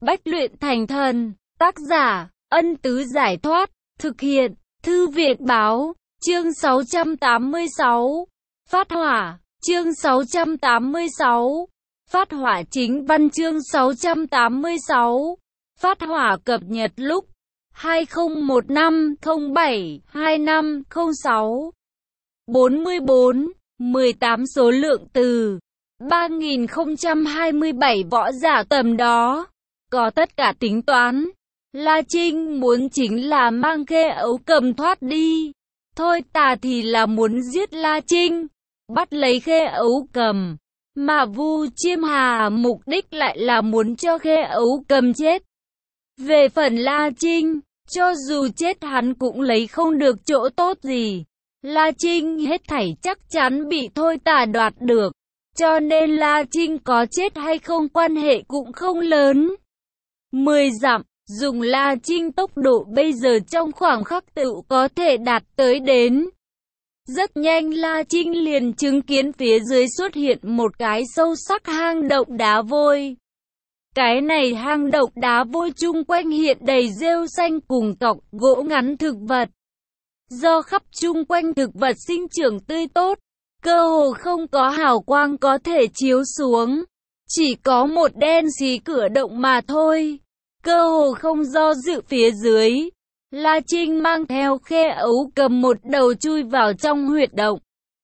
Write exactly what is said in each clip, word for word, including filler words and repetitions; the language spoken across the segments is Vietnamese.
Bách luyện thành thần. Tác giả, Ân Tứ Giải Thoát. Thực hiện, Thư viện Báo. Chương sáu trăm tám mươi sáu. Phát hỏa. Chương sáu trăm tám mươi sáu. Phát hỏa chính văn. Chương sáu trăm tám mươi sáu. Phát hỏa cập nhật lúc hai không một năm không bảy hai năm không sáu. bốn mươi bốn, mười tám số lượng từ ba nghìn không trăm hai mươi bảy võ giả tầm đó. Có tất cả tính toán. La Trinh muốn chính là mang Khê Ấu Cầm thoát đi. Thôi Tà thì là muốn giết La Trinh, bắt lấy Khê Ấu Cầm. Mà Vu Chiêm Hà mục đích lại là muốn cho Khê Ấu Cầm chết. Về phần La Trinh, cho dù chết hắn cũng lấy không được chỗ tốt gì. La Trinh hết thảy chắc chắn bị Thôi Tà đoạt được. Cho nên La Trinh có chết hay không quan hệ cũng không lớn. Mười dặm, dùng La Trinh tốc độ bây giờ trong khoảng khắc tự có thể đạt tới đến. Rất nhanh La Trinh liền chứng kiến phía dưới xuất hiện một cái sâu sắc hang động đá vôi. Cái này hang động đá vôi chung quanh hiện đầy rêu xanh cùng cọc gỗ ngắn thực vật. Do khắp chung quanh thực vật sinh trưởng tươi tốt, cơ hồ không có hào quang có thể chiếu xuống. Chỉ có một đen xí cửa động mà thôi. Cơ hồ không do dự phía dưới. La Trinh mang theo Khê Ấu Cầm một đầu chui vào trong huyệt động.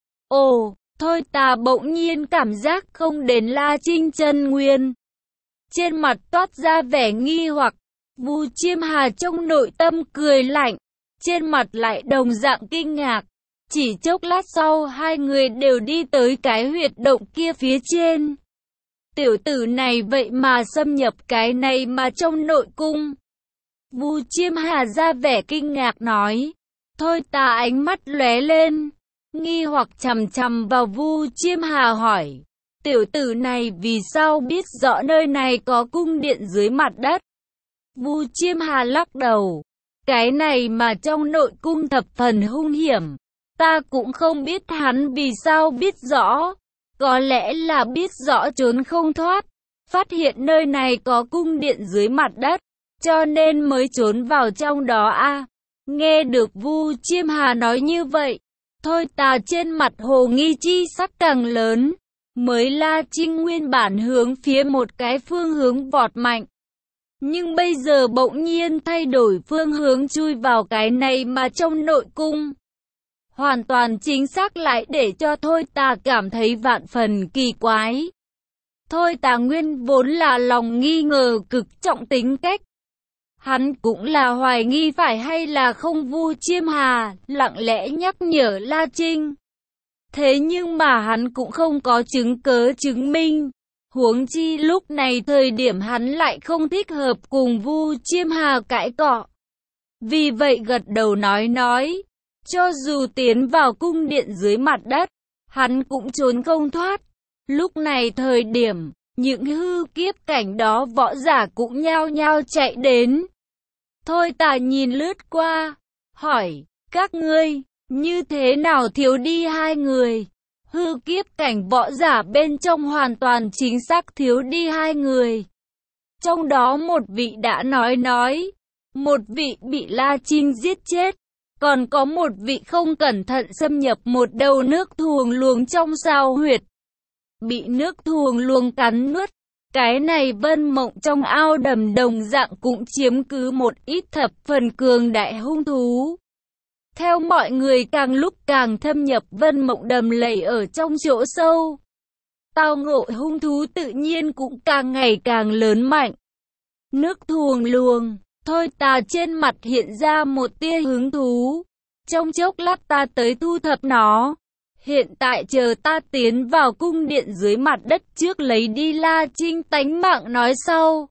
Ồ, Thôi Tà bỗng nhiên cảm giác không đến La Trinh chân nguyên. Trên mặt toát ra vẻ nghi hoặc. Vu Chiêm Hà trong nội tâm cười lạnh, trên mặt lại đồng dạng kinh ngạc. Chỉ chốc lát sau hai người đều đi tới cái huyệt động kia phía trên. Tiểu tử này vậy mà xâm nhập cái này mà trong nội cung. Vu Chiêm Hà ra vẻ kinh ngạc nói. Thôi Tà ánh mắt lóe lên, nghi hoặc chằm chằm vào Vu Chiêm Hà hỏi. Tiểu tử này vì sao biết rõ nơi này có cung điện dưới mặt đất? Vu Chiêm Hà lắc đầu. Cái này mà trong nội cung thập phần hung hiểm. Ta cũng không biết hắn vì sao biết rõ. Có lẽ là biết rõ trốn không thoát. Phát hiện nơi này có cung điện dưới mặt đất, cho nên mới trốn vào trong đó a. À, nghe được Vu Chiêm Hà nói như vậy, Thôi Tà trên mặt hồ nghi chi sắc càng lớn. Mới La Trinh nguyên bản hướng phía một cái phương hướng vọt mạnh. Nhưng bây giờ bỗng nhiên thay đổi phương hướng chui vào cái này mà trong nội cung. Hoàn toàn chính xác lại để cho Thôi Tà cảm thấy vạn phần kỳ quái. Thôi Tà nguyên vốn là lòng nghi ngờ cực trọng tính cách. Hắn cũng là hoài nghi phải hay là không Vu Chiêm Hà lặng lẽ nhắc nhở La Trinh. Thế nhưng mà hắn cũng không có chứng cớ chứng minh. Huống chi lúc này thời điểm hắn lại không thích hợp cùng Vu Chiêm Hà cãi cọ. Vì vậy gật đầu nói nói. Cho dù tiến vào cung điện dưới mặt đất, hắn cũng trốn không thoát. Lúc này thời điểm, những hư kiếp cảnh đó võ giả cũng nhao nhao chạy đến. Thôi Tà nhìn lướt qua, hỏi, các ngươi, như thế nào thiếu đi hai người? Hư kiếp cảnh võ giả bên trong hoàn toàn chính xác thiếu đi hai người. Trong đó một vị đã nói nói, một vị bị La Trinh giết chết. Còn có một vị không cẩn thận xâm nhập một đầu nước thuồng luồng trong sao huyệt. Bị nước thuồng luồng cắn nuốt. Cái này Vân Mộng trong ao đầm đồng dạng cũng chiếm cứ một ít thập phần cường đại hung thú. Theo mọi người càng lúc càng thâm nhập Vân Mộng đầm lầy ở trong chỗ sâu. Tao ngộ hung thú tự nhiên cũng càng ngày càng lớn mạnh. Nước thuồng luồng. Thôi Tà trên mặt hiện ra một tia hứng thú. Trong chốc lát ta tới thu thập nó. Hiện tại chờ ta tiến vào cung điện dưới mặt đất trước lấy đi La Trinh tánh mạng nói sau.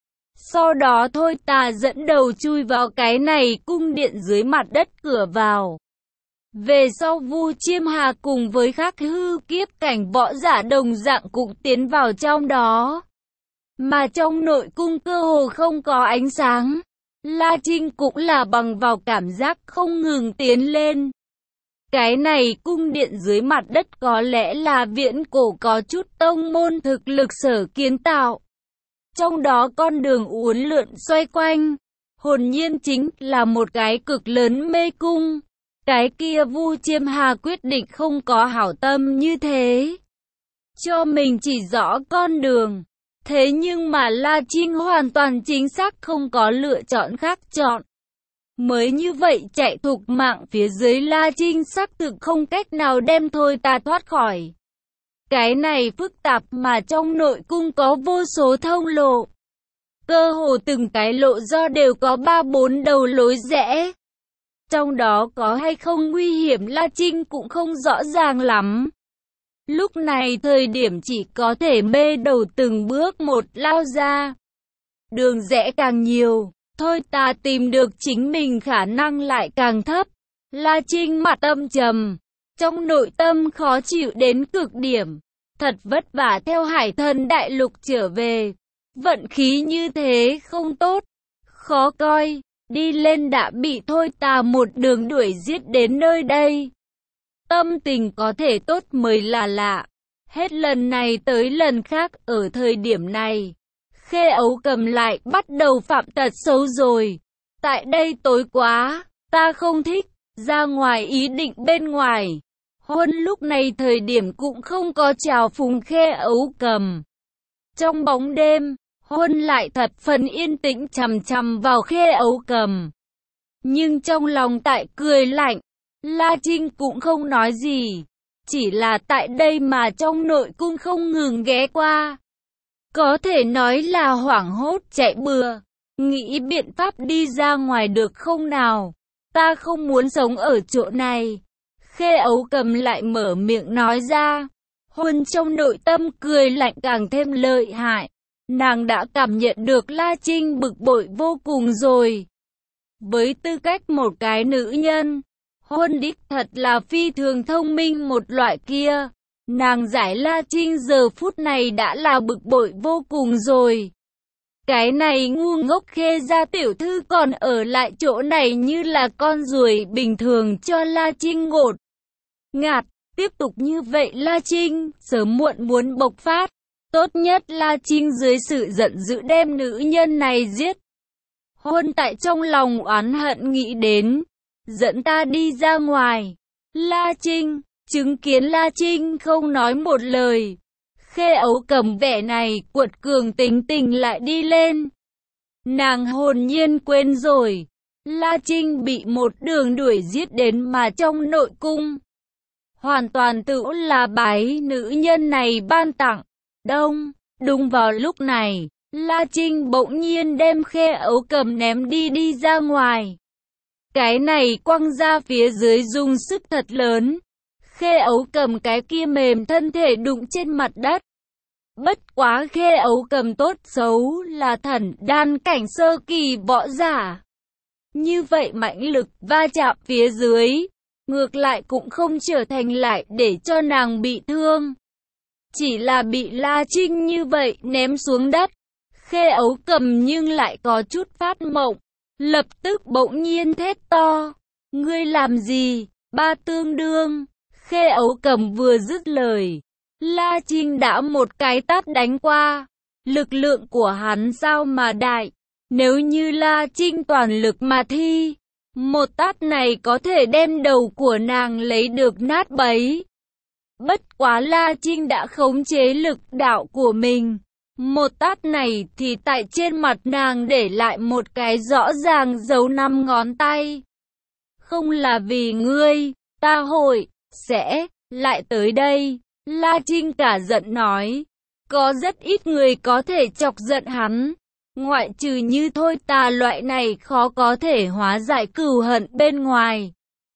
Sau đó Thôi Tà dẫn đầu chui vào cái này cung điện dưới mặt đất cửa vào. Về sau Vu Chiêm Hà cùng với các hư kiếp cảnh võ giả đồng dạng cũng tiến vào trong đó. Mà trong nội cung cơ hồ không có ánh sáng. La Trinh cũng là bằng vào cảm giác không ngừng tiến lên. Cái này cung điện dưới mặt đất có lẽ là viễn cổ có chút tông môn thực lực sở kiến tạo. Trong đó con đường uốn lượn xoay quanh, hồn nhiên chính là một cái cực lớn mê cung. Cái kia Vu Chiêm Hà quyết định không có hảo tâm như thế, cho mình chỉ rõ con đường. Thế nhưng mà La Trinh hoàn toàn chính xác không có lựa chọn khác chọn. Mới như vậy chạy thục mạng phía dưới La Trinh xác thực không cách nào đem Thôi Tà thoát khỏi. Cái này phức tạp mà trong nội cung có vô số thông lộ. Cơ hồ từng cái lộ do đều có ba bốn đầu lối rẽ. Trong đó có hay không nguy hiểm La Trinh cũng không rõ ràng lắm. Lúc này thời điểm chỉ có thể mê đầu từng bước một lao ra. Đường rẽ càng nhiều, Thôi Tà tìm được chính mình khả năng lại càng thấp. La Trinh mặt âm trầm, trong nội tâm khó chịu đến cực điểm. Thật vất vả theo Hải Thần Đại Lục trở về. Vận khí như thế không tốt, khó coi. Đi lên đã bị Thôi Tà một đường đuổi giết đến nơi đây. Tâm tình có thể tốt mới là lạ. Hết lần này tới lần khác ở thời điểm này, Khê Ấu Cầm lại bắt đầu phạm tật xấu rồi. Tại đây tối quá, ta không thích, ra ngoài ý định bên ngoài. Huân lúc này thời điểm cũng không có chào phúng Khê Ấu Cầm. Trong bóng đêm, Huân lại thật phần yên tĩnh chằm chằm vào Khê Ấu Cầm. Nhưng trong lòng tại cười lạnh, La Trinh cũng không nói gì. Chỉ là tại đây mà trong nội cung không ngừng ghé qua. Có thể nói là hoảng hốt chạy bừa. Nghĩ biện pháp đi ra ngoài được không nào? Ta không muốn sống ở chỗ này. Khê Ấu Cầm lại mở miệng nói ra. Huân trong nội tâm cười lạnh càng thêm lợi hại. Nàng đã cảm nhận được La Trinh bực bội vô cùng rồi. Với tư cách một cái nữ nhân, Huân đích thật là phi thường thông minh một loại kia. Nàng giải La Trinh giờ phút này đã là bực bội vô cùng rồi. Cái này ngu ngốc Khê gia tiểu thư còn ở lại chỗ này như là con ruồi bình thường cho La Trinh ngột ngạt. Tiếp tục như vậy La Trinh sớm muộn muốn bộc phát. Tốt nhất La Trinh dưới sự giận dữ đem nữ nhân này giết. Huân tại trong lòng oán hận nghĩ đến. Dẫn ta đi ra ngoài. La Trinh, chứng kiến La Trinh không nói một lời. Khê Ấu Cầm vẻ này cuột cường tính tình lại đi lên. Nàng hồn nhiên quên rồi. La Trinh bị một đường đuổi giết đến mà trong nội cung. Hoàn toàn tự là bái nữ nhân này ban tặng. Đông, đúng vào lúc này, La Trinh bỗng nhiên đem Khê Ấu Cầm ném đi đi ra ngoài. Cái này quăng ra phía dưới dùng sức thật lớn. Khê Ấu Cầm cái kia mềm thân thể đụng trên mặt đất. Bất quá Khê Ấu Cầm tốt xấu là thần đan cảnh sơ kỳ võ giả. Như vậy mãnh lực va chạm phía dưới, ngược lại cũng không trở thành lại để cho nàng bị thương. Chỉ là bị La Trinh như vậy ném xuống đất. Khê Ấu Cầm nhưng lại có chút phát mộng. Lập tức bỗng nhiên thét to. Ngươi làm gì? Ba tương đương. Khê Ấu Cầm vừa dứt lời, La Trinh đã một cái tát đánh qua. Lực lượng của hắn sao mà đại. Nếu như La Trinh toàn lực mà thi, một tát này có thể đem đầu của nàng lấy được nát bấy. Bất quá La Trinh đã khống chế lực đạo của mình. Một tát này thì tại trên mặt nàng để lại một cái rõ ràng dấu năm ngón tay. Không là vì ngươi, ta hội, sẽ, lại tới đây. La Trinh cả giận nói. Có rất ít người có thể chọc giận hắn. Ngoại trừ như Thôi Tà loại này khó có thể hóa giải cừu hận bên ngoài.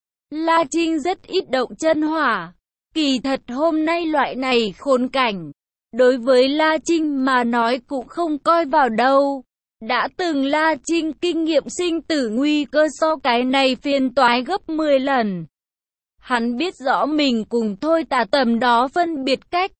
La Trinh rất ít động chân hỏa. Kỳ thật hôm nay loại này khốn cảnh, đối với La Trinh mà nói cũng không coi vào đâu. Đã từng La Trinh kinh nghiệm sinh tử nguy cơ so cái này phiền toái gấp mười lần. Hắn biết rõ mình cùng Thôi Tà tầm đó phân biệt cách.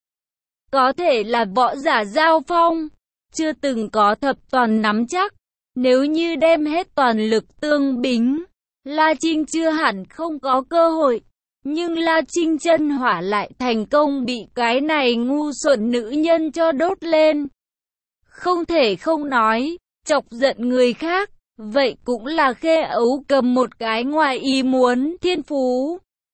Có thể là võ giả giao phong, chưa từng có thập toàn nắm chắc. Nếu như đem hết toàn lực tương bính, La Trinh chưa hẳn không có cơ hội. Nhưng La Trinh chân hỏa lại thành công bị cái này ngu xuẩn nữ nhân cho đốt lên. không thể không nói, chọc giận người khác, vậy cũng là Khê Ấu Cầm một cái ngoài ý muốn thiên phú.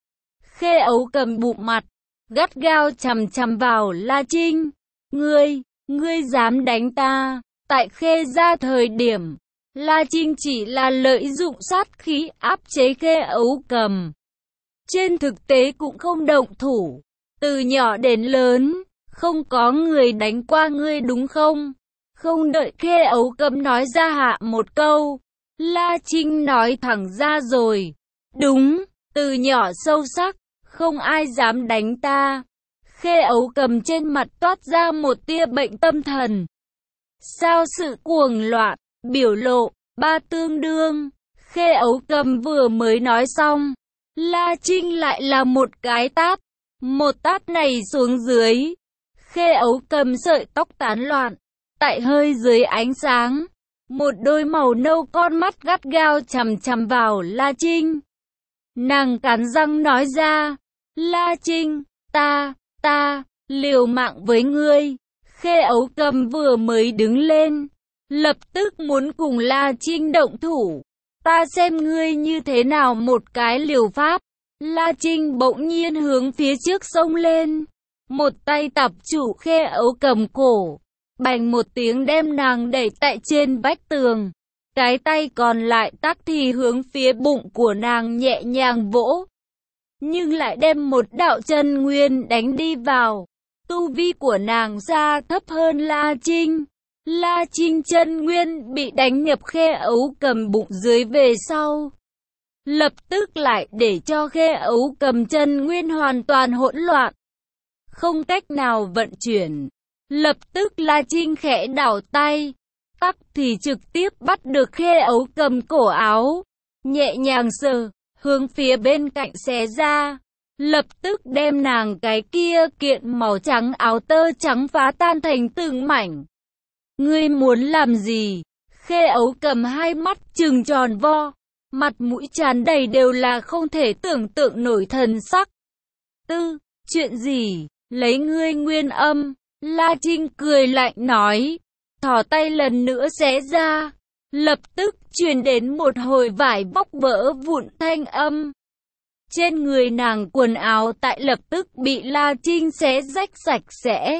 Khê Ấu Cầm bụm mặt, gắt gao chằm chằm vào La Trinh. Ngươi, ngươi dám đánh ta? Tại Khê gia thời điểm, La Trinh chỉ là lợi dụng sát khí áp chế Khê Ấu Cầm. Trên thực tế cũng không động thủ. Từ nhỏ đến lớn, không có người đánh qua ngươi đúng không? Không đợi Khê Ấu Cầm nói ra hạ một câu, La Trinh nói thẳng ra rồi. Đúng, từ nhỏ sâu sắc, không ai dám đánh ta. Khê Ấu Cầm trên mặt toát ra một tia bệnh tâm thần. Sao sự cuồng loạn, biểu lộ, ba tương đương. Khê Ấu Cầm vừa mới nói xong, La Trinh lại là một cái tát. Một tát này xuống dưới, Khê Ấu Cầm sợi tóc tán loạn. Tại hơi dưới ánh sáng, một đôi màu nâu con mắt gắt gao chằm chằm vào La Trinh. Nàng cắn răng nói ra, La Trinh, ta, ta, liều mạng với ngươi. Khê Ấu Cầm vừa mới đứng lên, lập tức muốn cùng La Trinh động thủ. Ta xem ngươi như thế nào một cái liều pháp. La Trinh bỗng nhiên hướng phía trước xông lên, một tay tập trụ Khê Ấu Cầm cổ, bành một tiếng đem nàng đẩy tại trên vách tường. Cái tay còn lại tắc thì hướng phía bụng của nàng nhẹ nhàng vỗ, nhưng lại đem một đạo chân nguyên đánh đi vào. Tu vi của nàng ra thấp hơn La Trinh. La Trinh chân nguyên bị đánh nhập Khê Ấu Cầm bụng dưới về sau, lập tức lại để cho Khê Ấu Cầm chân nguyên hoàn toàn hỗn loạn, không cách nào vận chuyển. Lập tức La Trinh khẽ đảo tay, tắc thì trực tiếp bắt được Khê Ấu Cầm cổ áo, nhẹ nhàng sờ, hướng phía bên cạnh xé ra, lập tức đem nàng cái kia kiện màu trắng áo tơ trắng phá tan thành từng mảnh. Ngươi muốn làm gì? Khê Ấu Cầm hai mắt trừng tròn vo, mặt mũi tràn đầy đều là không thể tưởng tượng nổi thần sắc. Tư, chuyện gì? Lấy ngươi nguyên âm. La Trinh cười lạnh nói, thò tay lần nữa xé ra, lập tức truyền đến một hồi vải vóc vỡ vụn thanh âm. Trên người nàng quần áo tại lập tức bị La Trinh xé rách sạch sẽ.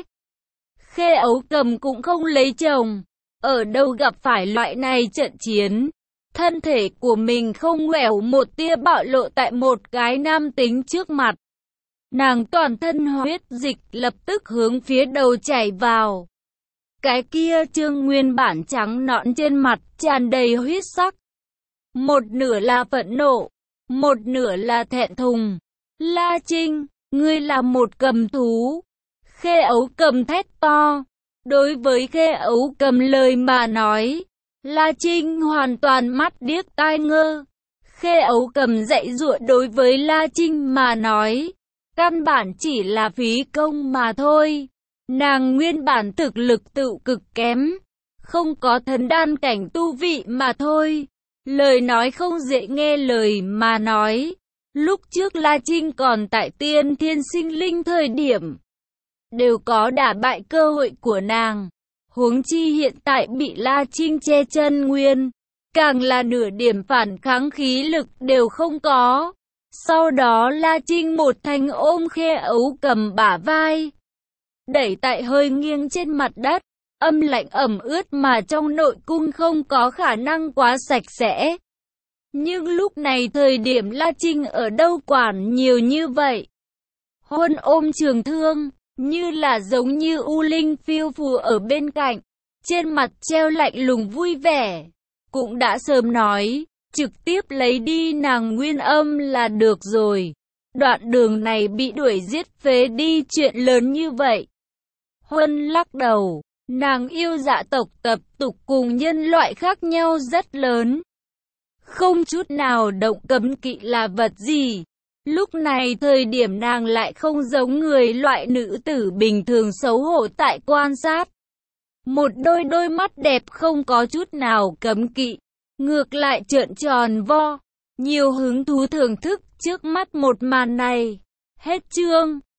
Khê Ấu Cầm cũng không lấy chồng, ở đâu gặp phải loại này trận chiến. Thân thể của mình không ngoẻo một tia bạo lộ tại một cái nam tính trước mặt. Nàng toàn thân huyết dịch lập tức hướng phía đầu chảy vào. Cái kia trương nguyên bản trắng nõn trên mặt tràn đầy huyết sắc. Một nửa là phẫn nộ, một nửa là thẹn thùng. La Trinh, ngươi là một cầm thú. Khê Ấu Cầm thét to. Đối với Khê Ấu Cầm lời mà nói, La Trinh hoàn toàn mắt điếc tai ngơ. Khê Ấu Cầm dạy dụa đối với La Trinh mà nói, căn bản chỉ là phí công mà thôi. Nàng nguyên bản thực lực tự cực kém, không có thần đan cảnh tu vị mà thôi. Lời nói không dễ nghe lời mà nói. Lúc trước La Trinh còn tại tiên thiên sinh linh thời điểm, đều có đả bại cơ hội của nàng. Huống chi hiện tại bị La Trinh che chân nguyên, càng là nửa điểm phản kháng khí lực đều không có. Sau đó La Trinh một thanh ôm Khê Ấu Cầm bả vai, đẩy tại hơi nghiêng trên mặt đất, âm lạnh ẩm ướt mà trong nội cung không có khả năng quá sạch sẽ. Nhưng lúc này thời điểm La Trinh ở đâu quản nhiều như vậy. Huân ôm trường thương, như là giống như u linh phiêu phù ở bên cạnh, trên mặt treo lạnh lùng vui vẻ. Cũng đã sớm nói, trực tiếp lấy đi nàng nguyên âm là được rồi. Đoạn đường này bị đuổi giết phế đi chuyện lớn như vậy. Huân lắc đầu, nàng yêu dạ tộc tập tục cùng nhân loại khác nhau rất lớn. Không chút nào động cấm kỵ là vật gì. Lúc này thời điểm nàng lại không giống người loại nữ tử bình thường xấu hổ tại quan sát. Một đôi đôi mắt đẹp không có chút nào cấm kỵ, ngược lại trợn tròn vo, nhiều hứng thú thưởng thức trước mắt một màn này. Hết chương.